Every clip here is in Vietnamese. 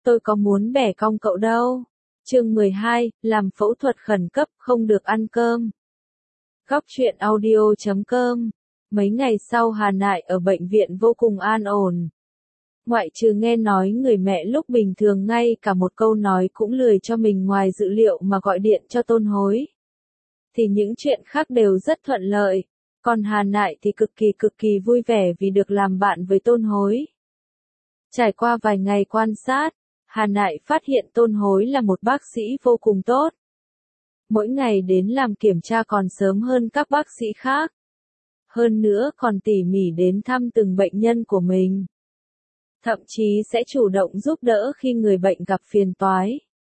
tôi có muốn bẻ cong cậu đâu. Chương 12, làm phẫu thuật khẩn cấp, không được ăn cơm. Góc truyện audio.com. Mấy ngày sau Hà Nại ở bệnh viện vô cùng an ổn. Ngoại trừ nghe nói người mẹ lúc bình thường ngay cả một câu nói cũng lười cho mình ngoài dự liệu mà gọi điện cho Tôn Hối. Thì những chuyện khác đều rất thuận lợi. Còn Hà Nại thì cực kỳ vui vẻ vì được làm bạn với Tôn Hối. Trải qua vài ngày quan sát, Hà Nại phát hiện Tôn Hối là một bác sĩ vô cùng tốt. Mỗi ngày đến làm kiểm tra còn sớm hơn các bác sĩ khác. Hơn nữa còn tỉ mỉ đến thăm từng bệnh nhân của mình. Thậm chí sẽ chủ động giúp đỡ khi người bệnh gặp phiền toái.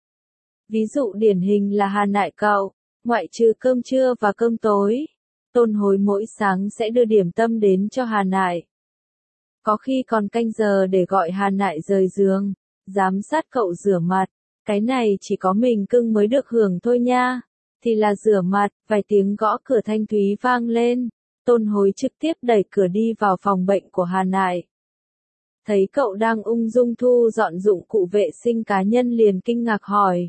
Ví dụ điển hình là Hà Nại cậu, ngoại trừ cơm trưa và cơm tối, Tôn Hối mỗi sáng sẽ đưa điểm tâm đến cho Hà Nại. Có khi còn canh giờ để gọi Hà Nại rời giường, giám sát cậu rửa mặt. Cái này chỉ có mình cưng mới được hưởng thôi nha. Thì là rửa mặt, vài tiếng gõ cửa thanh thúy vang lên. Tôn Hối trực tiếp đẩy cửa đi vào phòng bệnh của Hà Nại. Thấy cậu đang ung dung thu dọn dụng cụ vệ sinh cá nhân liền kinh ngạc hỏi.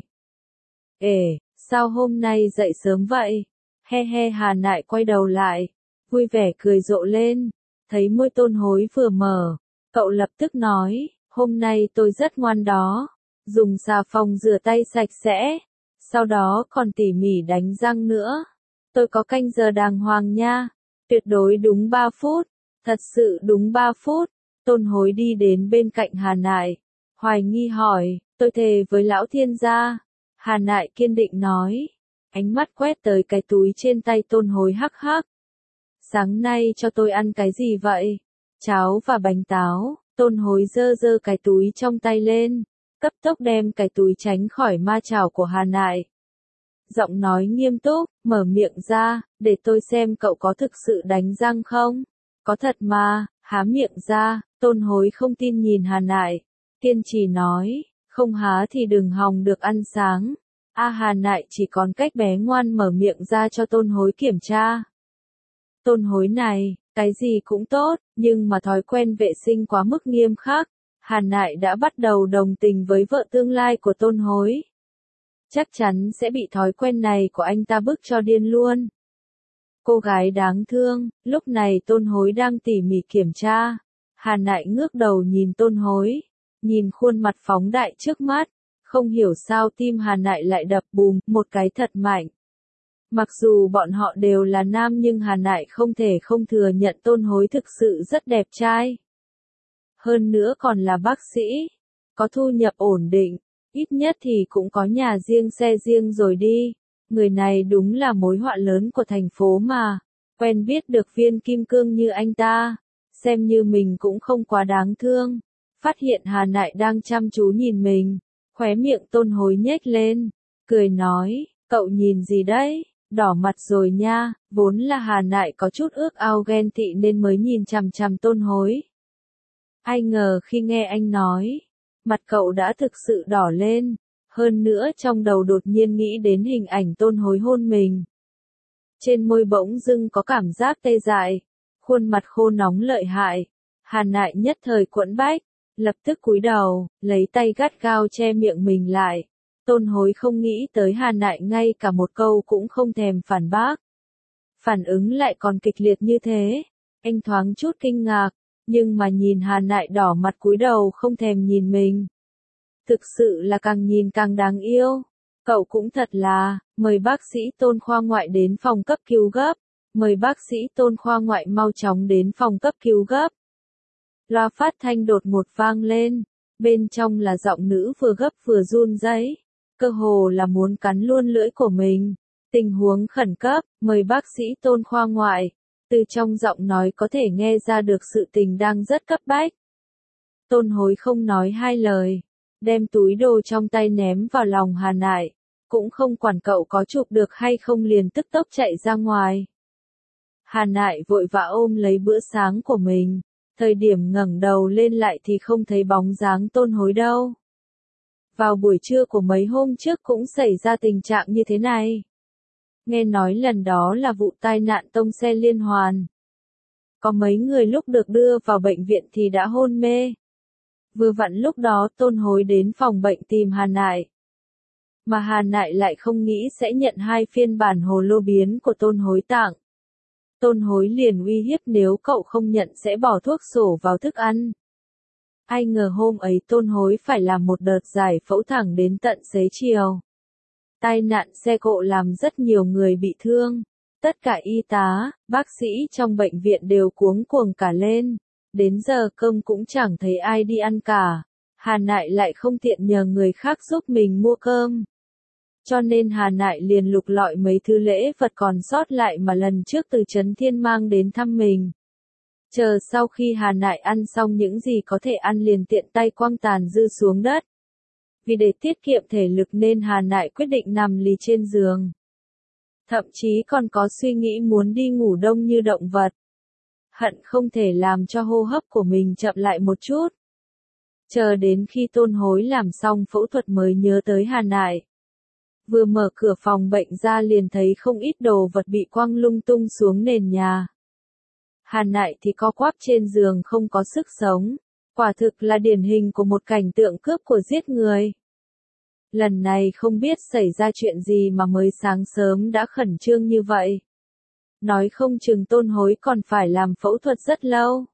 Ê, sao hôm nay dậy sớm vậy? He he. Hà Nại quay đầu lại, vui vẻ cười rộ lên. Thấy môi Tôn Hối vừa mở, cậu lập tức nói, hôm nay tôi rất ngoan đó. Dùng xà phòng rửa tay sạch sẽ, sau đó còn tỉ mỉ đánh răng nữa. Tôi có canh giờ đàng hoàng nha, tuyệt đối đúng 3 phút, thật sự đúng 3 phút. Tôn Hối đi đến bên cạnh Hà Nại, hoài nghi hỏi, tôi thề với lão thiên gia. Hà Nại kiên định nói, ánh mắt quét tới cái túi trên tay Tôn Hối hắc hắc. Sáng nay cho tôi ăn cái gì vậy? Cháo và bánh táo. Tôn Hối giơ cái túi trong tay lên, cấp tốc đem cái túi tránh khỏi ma chảo của Hà Nại. Giọng nói nghiêm túc, mở miệng ra, để tôi xem cậu có thực sự đánh răng không? Có thật mà. Há miệng ra, Tôn Hối không tin nhìn Hà Nại, kiên trì nói, không há thì đừng hòng được ăn sáng. Hà Nại chỉ còn cách bé ngoan mở miệng ra cho Tôn Hối kiểm tra. Tôn Hối này, cái gì cũng tốt, nhưng mà thói quen vệ sinh quá mức nghiêm khắc. Hà Nại đã bắt đầu đồng tình với vợ tương lai của Tôn Hối. Chắc chắn sẽ bị thói quen này của anh ta bức cho điên luôn. Cô gái đáng thương. Lúc này Tôn Hối đang tỉ mỉ kiểm tra. Hà Nại ngước đầu nhìn Tôn Hối, nhìn khuôn mặt phóng đại trước mắt, không hiểu sao tim Hà Nại lại đập bùm một cái thật mạnh. Mặc dù bọn họ đều là nam nhưng Hà Nại không thể không thừa nhận Tôn Hối thực sự rất đẹp trai. Hơn nữa còn là bác sĩ, có thu nhập ổn định, ít nhất thì cũng có nhà riêng xe riêng rồi đi. Người này đúng là mối họa lớn của thành phố mà. Quen biết được viên kim cương như anh ta, xem như mình cũng không quá đáng thương. Phát hiện Hà Nại đang chăm chú nhìn mình, khóe miệng Tôn Hối nhếch lên, cười nói, cậu nhìn gì đấy, đỏ mặt rồi nha. Vốn là Hà Nại có chút ước ao ghen tị nên mới nhìn chằm chằm Tôn Hối. Ai ngờ khi nghe anh nói, mặt cậu đã thực sự đỏ lên. Hơn nữa trong đầu đột nhiên nghĩ đến hình ảnh Tôn Hối hôn mình. Trên môi bỗng dưng có cảm giác tê dại, khuôn mặt khô nóng lợi hại. Hà Nại nhất thời quẫn bách, lập tức cúi đầu, lấy tay gắt gao che miệng mình lại. Tôn Hối không nghĩ tới Hà Nại ngay cả một câu cũng không thèm phản bác. Phản ứng lại còn kịch liệt như thế, anh thoáng chút kinh ngạc, nhưng mà nhìn Hà Nại đỏ mặt cúi đầu không thèm nhìn mình. Thực sự là càng nhìn càng đáng yêu. Cậu cũng thật là, mời bác sĩ Tôn khoa ngoại đến phòng cấp cứu gấp. Mời bác sĩ Tôn khoa ngoại mau chóng đến phòng cấp cứu gấp. Loa phát thanh đột ngột vang lên, bên trong là giọng nữ vừa gấp vừa run rẩy, cơ hồ là muốn cắn luôn lưỡi của mình. Tình huống khẩn cấp, mời bác sĩ Tôn khoa ngoại. Từ trong giọng nói có thể nghe ra được sự tình đang rất cấp bách. Tôn Hối không nói hai lời, đem túi đồ trong tay ném vào lòng Hà Nại, cũng không quản cậu có chụp được hay không liền tức tốc chạy ra ngoài. Hà Nại vội vã ôm lấy bữa sáng của mình, thời điểm ngẩng đầu lên lại thì không thấy bóng dáng Tôn Hối đâu. Vào buổi trưa của mấy hôm trước cũng xảy ra tình trạng như thế này. Nghe nói lần đó là vụ tai nạn tông xe liên hoàn. Có mấy người lúc được đưa vào bệnh viện thì đã hôn mê. Vừa vặn lúc đó Tôn Hối đến phòng bệnh tìm Hà Nại. Mà Hà Nại lại không nghĩ sẽ nhận 2 phiên bản hồ lô biến của Tôn Hối tặng. Tôn Hối liền uy hiếp nếu cậu không nhận sẽ bỏ thuốc sổ vào thức ăn. Ai ngờ hôm ấy Tôn Hối phải làm một đợt giải phẫu thẳng đến tận xế chiều. Tai nạn xe cộ làm rất nhiều người bị thương. Tất cả y tá, bác sĩ trong bệnh viện đều cuống cuồng cả lên. Đến giờ cơm cũng chẳng thấy ai đi ăn cả. Hà Nại lại không tiện nhờ người khác giúp mình mua cơm. Cho nên Hà Nại liền lục lọi mấy thứ lễ vật còn sót lại mà lần trước từ Trấn Thiên mang đến thăm mình. Chờ sau khi Hà Nại ăn xong những gì có thể ăn liền tiện tay quăng tàn dư xuống đất. Vì để tiết kiệm thể lực nên Hà Nại quyết định nằm lì trên giường. Thậm chí còn có suy nghĩ muốn đi ngủ đông như động vật. Hận không thể làm cho hô hấp của mình chậm lại một chút. Chờ đến khi Tôn Hối làm xong phẫu thuật mới nhớ tới Hà Nại. Vừa mở cửa phòng bệnh ra liền thấy không ít đồ vật bị quăng lung tung xuống nền nhà. Hà Nại thì co quắp trên giường không có sức sống. Quả thực là điển hình của một cảnh tượng cướp của giết người. Lần này không biết xảy ra chuyện gì mà mới sáng sớm đã khẩn trương như vậy. Nói không chừng Tôn Hối còn phải làm phẫu thuật rất lâu.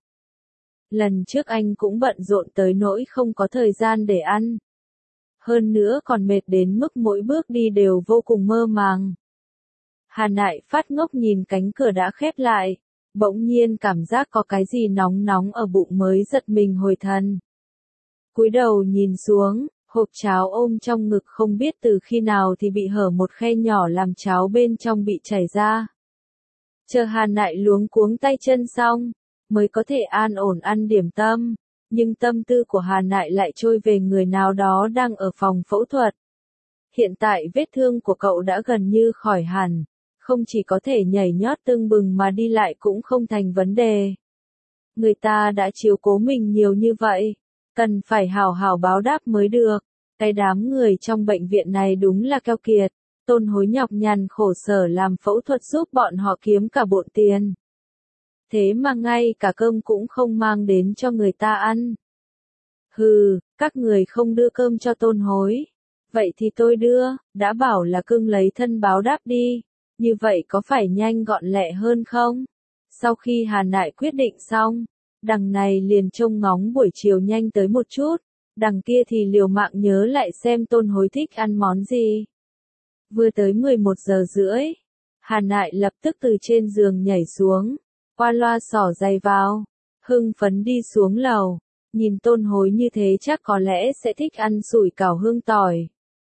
Lần trước anh cũng bận rộn tới nỗi không có thời gian để ăn. Hơn nữa còn mệt đến mức mỗi bước đi đều vô cùng mơ màng. Hà Nại phát ngốc nhìn cánh cửa đã khép lại. Bỗng nhiên cảm giác có cái gì nóng nóng ở bụng mới giật mình hồi thần. Cúi đầu nhìn xuống, hộp cháo ôm trong ngực không biết từ khi nào thì bị hở một khe nhỏ làm cháo bên trong bị chảy ra. Chờ Hà Nại luống cuống tay chân xong, mới có thể an ổn ăn điểm tâm, nhưng tâm tư của Hà Nại lại trôi về người nào đó đang ở phòng phẫu thuật. Hiện tại vết thương của cậu đã gần như khỏi hẳn, không chỉ có thể nhảy nhót tưng bừng mà đi lại cũng không thành vấn đề. Người ta đã chiếu cố mình nhiều như vậy, cần phải hào hào báo đáp mới được. Cái đám người trong bệnh viện này đúng là keo kiệt. Tôn Hối nhọc nhằn khổ sở làm phẫu thuật giúp bọn họ kiếm cả bộn tiền. Thế mà ngay cả cơm cũng không mang đến cho người ta ăn. Hừ, các người không đưa cơm cho Tôn Hối. Vậy thì tôi đưa, đã bảo là cưng lấy thân báo đáp đi. Như vậy có phải nhanh gọn lẹ hơn không? Sau khi Hà Nại quyết định xong, đằng này liền trông ngóng buổi chiều nhanh tới một chút. Đằng kia thì liều mạng nhớ lại xem Tôn Hối thích ăn món gì. Vừa tới 11 giờ rưỡi, Hà Nại lập tức từ trên giường nhảy xuống, qua loa xỏ giày vào, hưng phấn đi xuống lầu, nhìn Tôn Hối như thế chắc có lẽ sẽ thích ăn sủi cảo hương tỏi.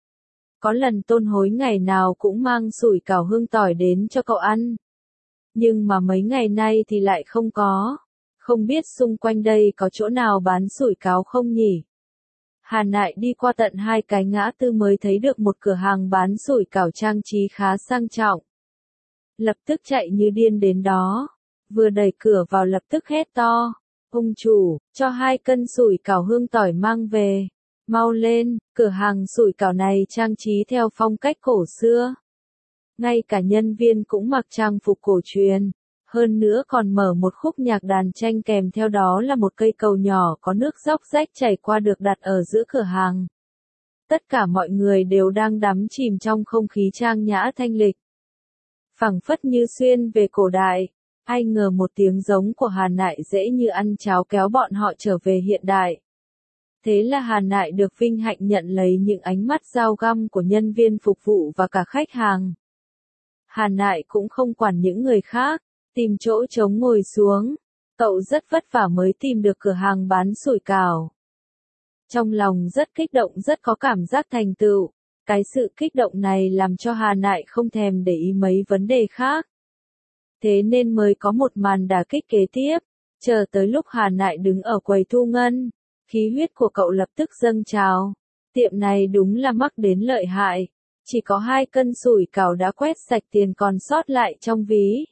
Có lần Tôn Hối ngày nào cũng mang sủi cảo hương tỏi đến cho cậu ăn. Nhưng mà mấy ngày nay thì lại không có. Không biết xung quanh đây có chỗ nào bán sủi cảo không nhỉ? Hà Nại đi qua tận 2 cái ngã tư mới thấy được một cửa hàng bán sủi cảo trang trí khá sang trọng. Lập tức chạy như điên đến đó. Vừa đẩy cửa vào lập tức hét to. Ông chủ, cho 2 cân sủi cảo hương tỏi mang về. Mau lên, cửa hàng sủi cảo này trang trí theo phong cách cổ xưa. Ngay cả nhân viên cũng mặc trang phục cổ truyền. Hơn nữa còn mở một khúc nhạc đàn tranh kèm theo đó là một cây cầu nhỏ có nước róc rách chảy qua được đặt ở giữa cửa hàng. Tất cả mọi người đều đang đắm chìm trong không khí trang nhã thanh lịch. Phảng phất như xuyên về cổ đại, ai ngờ một tiếng giống của Hà Nại dễ như ăn cháo kéo bọn họ trở về hiện đại. Thế là Hà Nại được vinh hạnh nhận lấy những ánh mắt dao găm của nhân viên phục vụ và cả khách hàng. Hà Nại cũng không quản những người khác. Tìm chỗ trống ngồi xuống, cậu rất vất vả mới tìm được cửa hàng bán sủi cảo. Trong lòng rất kích động rất có cảm giác thành tựu, cái sự kích động này làm cho Hà Nại không thèm để ý mấy vấn đề khác. Thế nên mới có một màn đả kích kế tiếp, chờ tới lúc Hà Nại đứng ở quầy thu ngân, khí huyết của cậu lập tức dâng trào. Tiệm này đúng là mắc đến lợi hại, chỉ có 2 cân sủi cảo đã quét sạch tiền còn sót lại trong ví.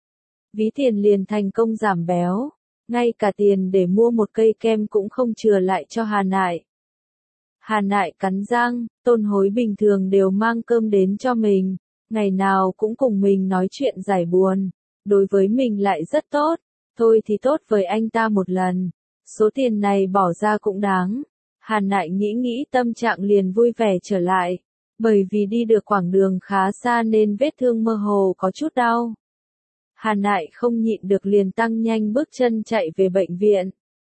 Ví tiền liền thành công giảm béo, ngay cả tiền để mua một cây kem cũng không chừa lại cho Hà Nại. Hà Nại cắn răng, Tôn Hối bình thường đều mang cơm đến cho mình, ngày nào cũng cùng mình nói chuyện giải buồn, đối với mình lại rất tốt, thôi thì tốt với anh ta một lần, Số tiền này bỏ ra cũng đáng. Hàn Nại nghĩ nghĩ tâm trạng liền vui vẻ trở lại. Bởi vì đi được quãng đường khá xa nên vết thương mơ hồ có chút đau. Hàn Nại không nhịn được liền tăng nhanh bước chân chạy về bệnh viện.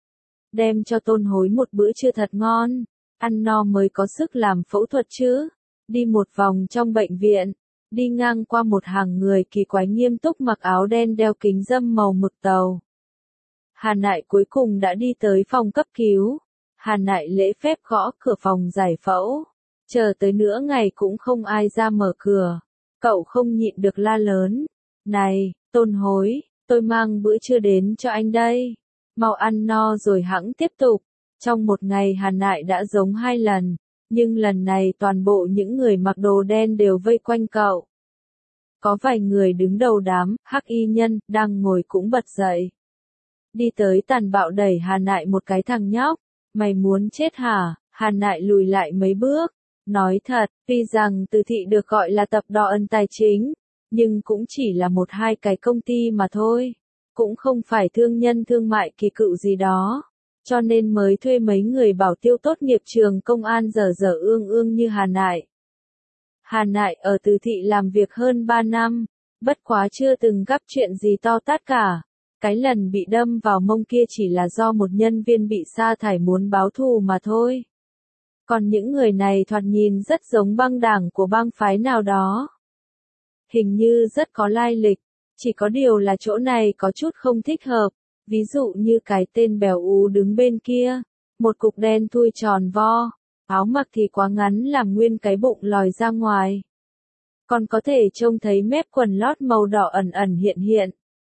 Đem cho Tôn Hối một bữa trưa thật ngon. Ăn no mới có sức làm phẫu thuật chứ. Đi một vòng trong bệnh viện. Đi ngang qua một hàng người kỳ quái nghiêm túc mặc áo đen đeo kính râm màu mực tàu. Hàn Nại cuối cùng đã đi tới phòng cấp cứu. Hàn Nại lễ phép gõ cửa phòng giải phẫu. Chờ tới nửa ngày cũng không ai ra mở cửa. Cậu không nhịn được la lớn. Này, Tôn Hối, tôi mang bữa trưa đến cho anh đây. Mau ăn no rồi hẵng tiếp tục. Trong một ngày Hàn Nại đã giống 2 lần. Nhưng lần này toàn bộ những người mặc đồ đen đều vây quanh cậu. Có vài người đứng đầu đám, hắc y nhân, đang ngồi cũng bật dậy. Đi tới tàn bạo đẩy Hàn Nại một cái thằng nhóc. Mày muốn chết hả? Hàn Nại lùi lại mấy bước. Nói thật, tuy rằng Từ Thị được gọi là tập đoàn tài chính, nhưng cũng chỉ là 1-2 cái công ty mà thôi. Cũng không phải thương nhân thương mại kỳ cựu gì đó. Cho nên mới thuê mấy người bảo tiêu tốt nghiệp trường công an dở dở ương ương như Hàn Nại. Hàn Nại ở Từ Thị làm việc hơn 3 năm, bất quá chưa từng gặp chuyện gì to tát cả. Cái lần bị đâm vào mông kia chỉ là do một nhân viên bị sa thải muốn báo thù mà thôi. Còn những người này thoạt nhìn rất giống băng đảng của bang phái nào đó. Hình như rất có lai lịch, chỉ có điều là chỗ này có chút không thích hợp. Ví dụ như cái tên béo ú đứng bên kia, một cục đen thui tròn vo, áo mặc thì quá ngắn làm nguyên cái bụng lòi ra ngoài. Còn có thể trông thấy mép quần lót màu đỏ ẩn ẩn hiện hiện.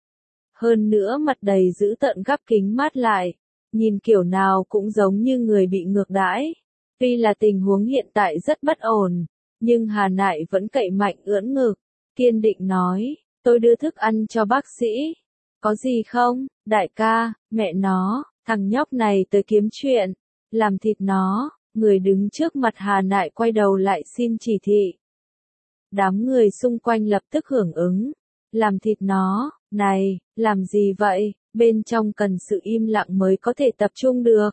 Hơn nữa mặt đầy dữ tợn gắp kính mát lại, nhìn kiểu nào cũng giống như người bị ngược đãi. Tuy là tình huống hiện tại rất bất ổn, nhưng Hàn Nại vẫn cậy mạnh ưỡn ngực, kiên định nói, tôi đưa thức ăn cho bác sĩ. Có gì không, đại ca, mẹ nó, thằng nhóc này tới kiếm chuyện, làm thịt nó. Người đứng trước mặt Hàn Nại quay đầu lại xin chỉ thị. Đám người xung quanh lập tức hưởng ứng. Làm thịt nó, này, làm gì vậy, bên trong cần sự im lặng mới có thể tập trung được.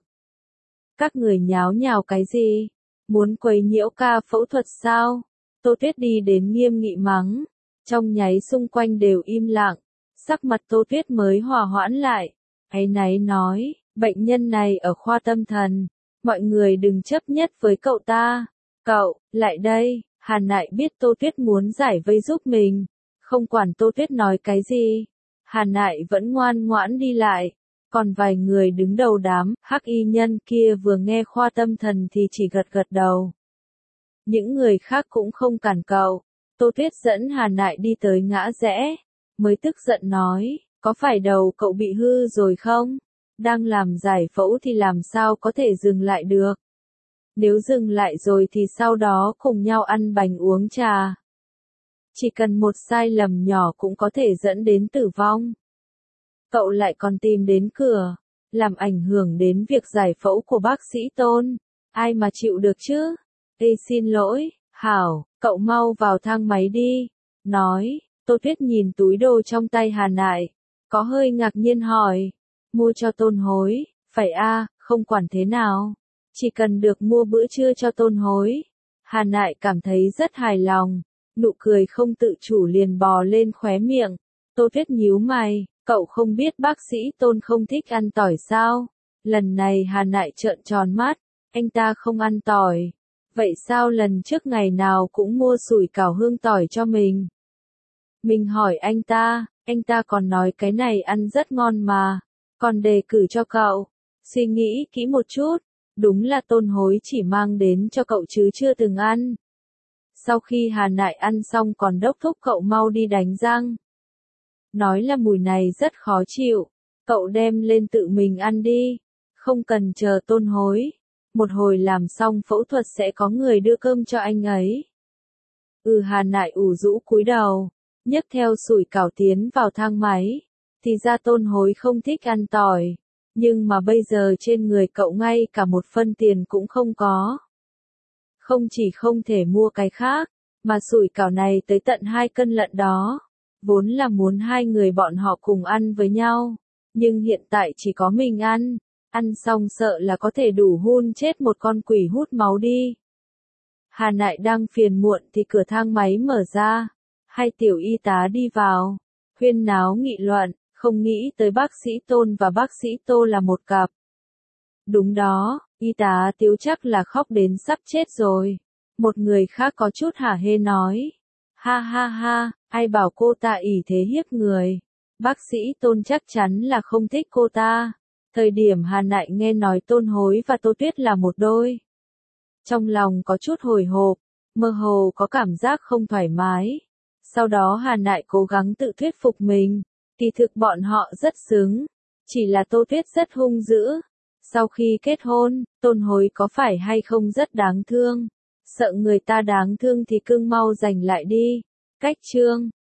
Các người nháo nhào cái gì? Muốn quấy nhiễu ca phẫu thuật sao? Tô Tuyết đi đến nghiêm nghị mắng. Trong nháy xung quanh đều im lặng. Sắc mặt Tô Tuyết mới hòa hoãn lại. Áy náy nói, bệnh nhân này ở khoa tâm thần. Mọi người đừng chấp nhất với cậu ta. Cậu, lại đây. Hàn Nại biết Tô Tuyết muốn giải vây giúp mình. Không quản Tô Tuyết nói cái gì. Hàn Nại vẫn ngoan ngoãn đi lại. Còn vài người đứng đầu đám, hắc y nhân kia vừa nghe khoa tâm thần thì chỉ gật gật đầu. Những người khác cũng không cản cậu. Tô Tuyết dẫn Hàn Nại đi tới ngã rẽ. Mới tức giận nói, có phải đầu cậu bị hư rồi không? Đang làm giải phẫu thì làm sao có thể dừng lại được? Nếu dừng lại rồi thì sau đó cùng nhau ăn bánh uống trà. Chỉ cần một sai lầm nhỏ cũng có thể dẫn đến tử vong. Cậu lại còn tìm đến cửa, làm ảnh hưởng đến việc giải phẫu của bác sĩ Tôn. Ai mà chịu được chứ? Ê xin lỗi, Hảo, cậu mau vào thang máy đi. Nói, Tô Tuyết nhìn túi đồ trong tay Hàn Nại, có hơi ngạc nhiên hỏi. Mua cho Tôn Hối, phải không quản thế nào. Chỉ cần được mua bữa trưa cho Tôn Hối. Hàn Nại cảm thấy rất hài lòng, nụ cười không tự chủ liền bò lên khóe miệng. Tô Tuyết nhíu mày, cậu không biết bác sĩ Tôn không thích ăn tỏi sao? Lần này Hàn Nại trợn tròn mắt, anh ta không ăn tỏi. Vậy sao lần trước ngày nào cũng mua sủi cảo hương tỏi cho mình? Mình hỏi anh ta còn nói cái này ăn rất ngon mà, còn đề cử cho cậu. Suy nghĩ kỹ một chút, đúng là Tôn Hối chỉ mang đến cho cậu chứ chưa từng ăn. Sau khi Hàn Nại ăn xong còn đốc thúc cậu mau đi đánh răng. Nói là mùi này rất khó chịu, cậu đem lên tự mình ăn đi, không cần chờ Tôn Hối. Một hồi làm xong phẫu thuật sẽ có người đưa cơm cho anh ấy. Hàn Nại ủ rũ cúi đầu, nhấc theo sủi cảo tiến vào thang máy. Thì ra Tôn Hối không thích ăn tỏi, nhưng mà bây giờ trên người cậu ngay cả một phân tiền cũng không có. Không chỉ không thể mua cái khác, mà sủi cảo này tới tận 2 cân lận đó. Vốn là muốn 2 người bọn họ cùng ăn với nhau, nhưng hiện tại chỉ có mình ăn. ăn xong sợ là có thể đủ hun chết một con quỷ hút máu đi. Hà Nại đang phiền muộn thì cửa thang máy mở ra, hai tiểu y tá đi vào, huyên náo nghị luận, không nghĩ tới bác sĩ Tôn và bác sĩ Tô là một cặp. Đúng đó, y tá Tiếu chắc là khóc đến sắp chết rồi. Một người khác có chút hả hê nói. Ha ha ha, ai bảo cô ta ỷ thế hiếp người. Bác sĩ Tôn chắc chắn là không thích cô ta. Thời điểm Hà Nại nghe nói Tôn Hối và Tô Tuyết là một đôi. Trong lòng có chút hồi hộp, mơ hồ có cảm giác không thoải mái. Sau đó Hà Nại cố gắng tự thuyết phục mình. Kỳ thực bọn họ rất xứng. Chỉ là Tô Tuyết rất hung dữ. Sau khi kết hôn, Tôn Hối có phải hay không rất đáng thương. Sợ người ta đáng thương thì cưng mau giành lại đi. Cách chương